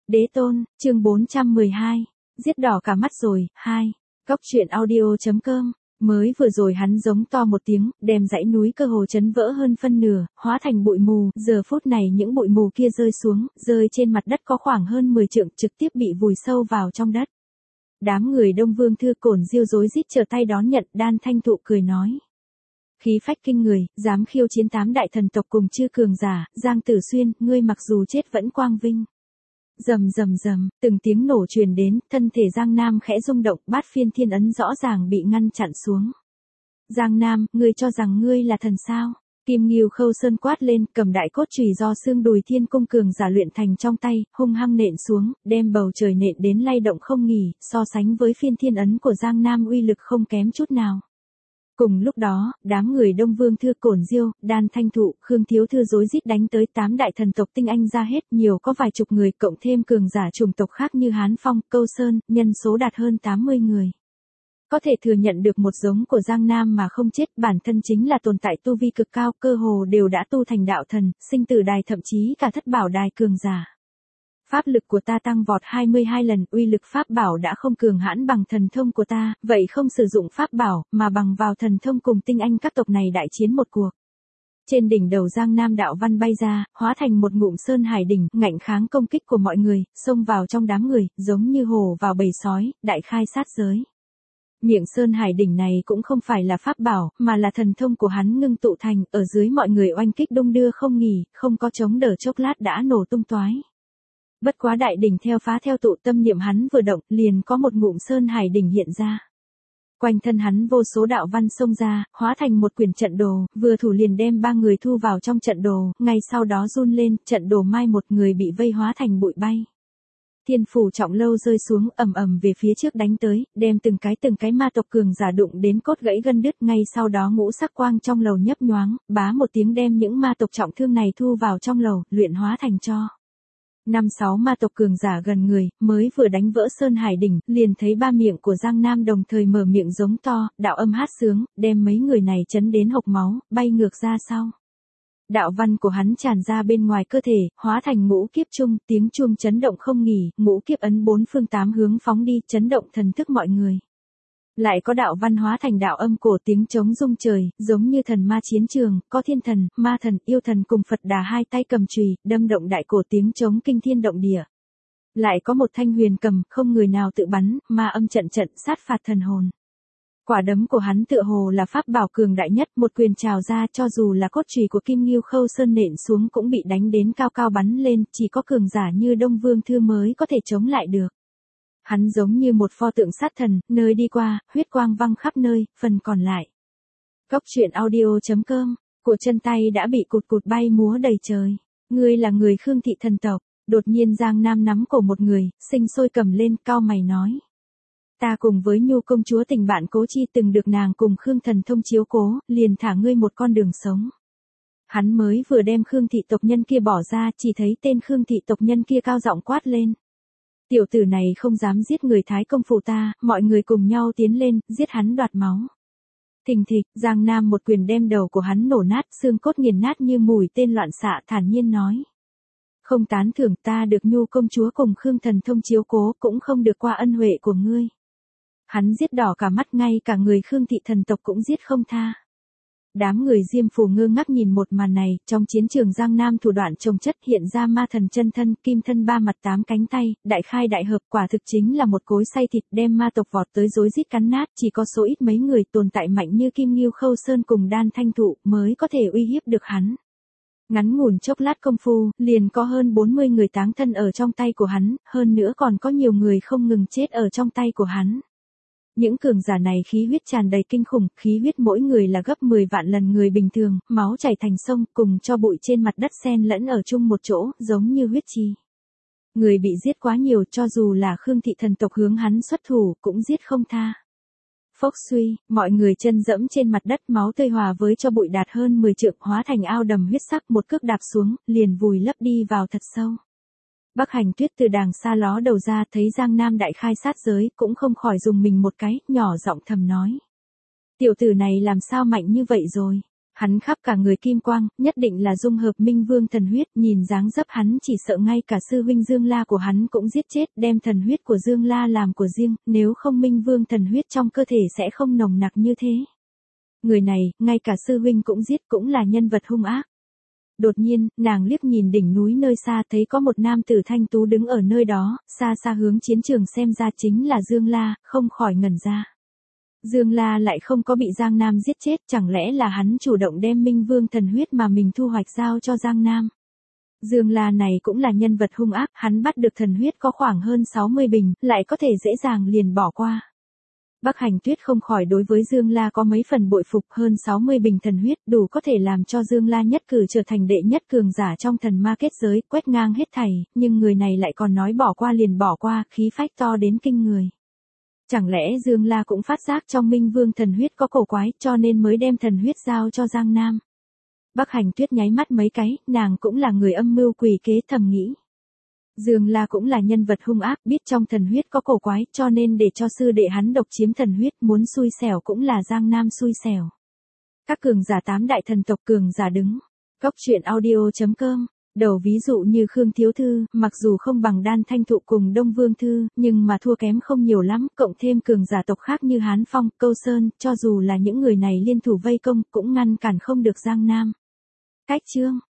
Đế tôn, chương 412. Giết đỏ cả mắt rồi, 2. Góc truyện audio.com. Mới vừa rồi hắn giống to một tiếng, đem dãy núi cơ hồ chấn vỡ hơn phân nửa, hóa thành bụi mù, giờ phút này những bụi mù kia rơi xuống, rơi trên mặt đất có khoảng hơn 10 trượng, trực tiếp bị vùi sâu vào trong đất. Đám người Đông Vương Thư Cổn Diêu rối rít trở tay đón nhận, Đan Thanh Thụ cười nói. Khí phách kinh người, dám khiêu chiến 8 đại thần tộc cùng chư cường giả, Giang Tử Xuyên, ngươi mặc dù chết vẫn quang vinh. Rầm rầm rầm, từng tiếng nổ truyền đến, thân thể Giang Nam khẽ rung động, bát phiên thiên ấn rõ ràng bị ngăn chặn xuống. Giang Nam, ngươi cho rằng ngươi là thần sao? Kim Ngưu Khâu Sơn quát lên, cầm đại cốt chùy do xương đùi thiên cung cường giả luyện thành trong tay, hung hăng nện xuống, đem bầu trời nện đến lay động không nghỉ, so sánh với phiên thiên ấn của Giang Nam uy lực không kém chút nào. Cùng lúc đó, đám người Đông Vương Thư Cổn Diêu, Đan Thanh Thụ, Khương Thiếu Thư rối rít đánh tới 8 đại thần tộc tinh anh ra hết, nhiều có vài chục người, cộng thêm cường giả chủng tộc khác như Hán Phong, Câu Sơn, nhân số đạt hơn 80 người. Có thể thừa nhận được một giống của Giang Nam mà không chết, bản thân chính là tồn tại tu vi cực cao, cơ hồ đều đã tu thành đạo thần, sinh tử đài, thậm chí cả thất bảo đài cường giả. Pháp lực của ta tăng vọt 22 lần, uy lực pháp bảo đã không cường hãn bằng thần thông của ta, vậy không sử dụng pháp bảo, mà bằng vào thần thông cùng tinh anh các tộc này đại chiến một cuộc. Trên đỉnh đầu Giang Nam đạo văn bay ra, hóa thành một ngụm sơn hải đỉnh, ngạnh kháng công kích của mọi người, xông vào trong đám người, giống như hổ vào bầy sói, đại khai sát giới. Miệng sơn hải đỉnh này cũng không phải là pháp bảo, mà là thần thông của hắn ngưng tụ thành, ở dưới mọi người oanh kích đung đưa không nghỉ, không có chống đỡ chốc lát đã nổ tung toái. Bất quá đại đỉnh theo phá theo tụ, tâm niệm hắn vừa động, liền có một ngụm sơn hải đỉnh hiện ra. Quanh thân hắn vô số đạo văn xông ra, hóa thành một quyển trận đồ, vừa thủ liền đem 3 người thu vào trong trận đồ, ngay sau đó run lên, trận đồ mai một người bị vây hóa thành bụi bay. Thiên phủ trọng lâu rơi xuống, ầm ầm về phía trước đánh tới, đem từng cái ma tộc cường giả đụng đến cốt gãy gân đứt, ngay sau đó ngũ sắc quang trong lầu nhấp nhoáng, bá một tiếng đem những ma tộc trọng thương này thu vào trong lầu, luyện hóa thành tro. 5-6 ma tộc cường giả gần người, mới vừa đánh vỡ sơn hải đỉnh, liền thấy 3 miệng của Giang Nam đồng thời mở miệng giống to, đạo âm hát sướng, đem mấy người này chấn đến hộc máu, bay ngược ra sau. Đạo văn của hắn tràn ra bên ngoài cơ thể, hóa thành ngũ kiếp trung, tiếng chuông chấn động không nghỉ, ngũ kiếp ấn 4 phương 8 hướng phóng đi, chấn động thần thức mọi người. Lại có đạo văn hóa thành đạo âm cổ, tiếng trống rung trời, giống như thần ma chiến trường, có thiên thần, ma thần, yêu thần cùng Phật Đà hai tay cầm chùy, đâm động đại cổ, tiếng trống kinh thiên động địa. Lại có một thanh huyền cầm, không người nào tự bắn, ma âm trận trận sát phạt thần hồn. Quả đấm của hắn tựa hồ là pháp bảo cường đại nhất, một quyền trào ra, cho dù là cốt chùy của Kim Ngưu Khâu Sơn nện xuống cũng bị đánh đến cao cao bắn lên, chỉ có cường giả như Đông Vương Thư mới có thể chống lại được. Hắn giống như một pho tượng sát thần, nơi đi qua, huyết quang văng khắp nơi, phần còn lại. Góc truyện audio.com, của chân tay đã bị cụt cụt bay múa đầy trời. Ngươi là người Khương thị thần tộc, đột nhiên Giang Nam nắm cổ một người, sinh sôi cầm lên, cau mày nói. Ta cùng với Nhu công chúa tình bạn cố chi, từng được nàng cùng Khương thần thông chiếu cố, liền thả ngươi một con đường sống. Hắn mới vừa đem Khương thị tộc nhân kia bỏ ra, chỉ thấy tên Khương thị tộc nhân kia cao giọng quát lên. Tiểu tử này không dám giết người Thái công phủ ta, mọi người cùng nhau tiến lên, giết hắn đoạt máu. Thình thịch, Giang Nam một quyền đem đầu của hắn nổ nát, xương cốt nghiền nát như mùi tên loạn xạ, thản nhiên nói. Không tán thưởng, ta được Nhu công chúa cùng Khương thần thông chiếu cố, cũng không được qua ân huệ của ngươi. Hắn giết đỏ cả mắt, ngay cả người Khương thị thần tộc cũng giết không tha. Đám người Diêm Phù ngơ ngác nhìn một màn này, trong chiến trường Giang Nam thủ đoạn chồng chất, hiện ra ma thần chân thân, kim thân 3 mặt 8 cánh tay, đại khai đại hợp, quả thực chính là một cối xay thịt, đem ma tộc vọt tới rối rít cắn nát, chỉ có số ít mấy người tồn tại mạnh như Kim Ngưu Khâu Sơn cùng Đan Thanh Thụ mới có thể uy hiếp được hắn. Ngắn ngủn chốc lát công phu, liền có hơn 40 người táng thân ở trong tay của hắn, hơn nữa còn có nhiều người không ngừng chết ở trong tay của hắn. Những cường giả này khí huyết tràn đầy kinh khủng, khí huyết mỗi người là gấp 10 vạn lần người bình thường, máu chảy thành sông, cùng cho bụi trên mặt đất xen lẫn ở chung một chỗ, giống như huyết chi. Người bị giết quá nhiều, cho dù là Khương thị thần tộc hướng hắn xuất thủ, cũng giết không tha. Phốc suy, mọi người chân dẫm trên mặt đất, máu tươi hòa với cho bụi đạt hơn 10 trượng, hóa thành ao đầm huyết sắc, một cước đạp xuống, liền vùi lấp đi vào thật sâu. Bắc Hành Tuyết từ đàng xa ló đầu ra, thấy Giang Nam đại khai sát giới, cũng không khỏi dùng mình một cái, nhỏ giọng thầm nói. Tiểu tử này làm sao mạnh như vậy rồi? Hắn khắp cả người kim quang, nhất định là dung hợp minh vương thần huyết, nhìn dáng dấp hắn chỉ sợ ngay cả sư huynh Dương La của hắn cũng giết chết, đem thần huyết của Dương La làm của riêng, nếu không minh vương thần huyết trong cơ thể sẽ không nồng nặc như thế. Người này, ngay cả sư huynh cũng giết, cũng là nhân vật hung ác. Đột nhiên, nàng liếc nhìn đỉnh núi nơi xa, thấy có một nam tử thanh tú đứng ở nơi đó, xa xa hướng chiến trường xem ra chính là Dương La, không khỏi ngẩn ra. Dương La lại không có bị Giang Nam giết chết, chẳng lẽ là hắn chủ động đem minh vương thần huyết mà mình thu hoạch giao cho Giang Nam. Dương La này cũng là nhân vật hung ác, hắn bắt được thần huyết có khoảng hơn 60 bình, lại có thể dễ dàng liền bỏ qua. Bắc Hành Tuyết không khỏi đối với Dương La có mấy phần bội phục, hơn 60 bình thần huyết đủ có thể làm cho Dương La nhất cử trở thành đệ nhất cường giả trong thần ma kết giới, quét ngang hết thảy, nhưng người này lại còn nói bỏ qua liền bỏ qua, khí phách to đến kinh người. Chẳng lẽ Dương La cũng phát giác trong minh vương thần huyết có cổ quái, cho nên mới đem thần huyết giao cho Giang Nam. Bắc Hành Tuyết nháy mắt mấy cái, nàng cũng là người âm mưu quỷ kế, thầm nghĩ. Dương La cũng là nhân vật hung ác, biết trong thần huyết có cổ quái, cho nên để cho sư đệ hắn độc chiếm thần huyết, muốn xui xẻo cũng là Giang Nam xui xẻo. Các cường giả 8 đại thần tộc cường giả đứng. Cốc truyện audio.com. Đầu ví dụ như Khương Thiếu Thư, mặc dù không bằng Đan Thanh Thụ cùng Đông Vương Thư, nhưng mà thua kém không nhiều lắm, cộng thêm cường giả tộc khác như Hán Phong, Câu Sơn, cho dù là những người này liên thủ vây công, cũng ngăn cản không được Giang Nam. Cách chương.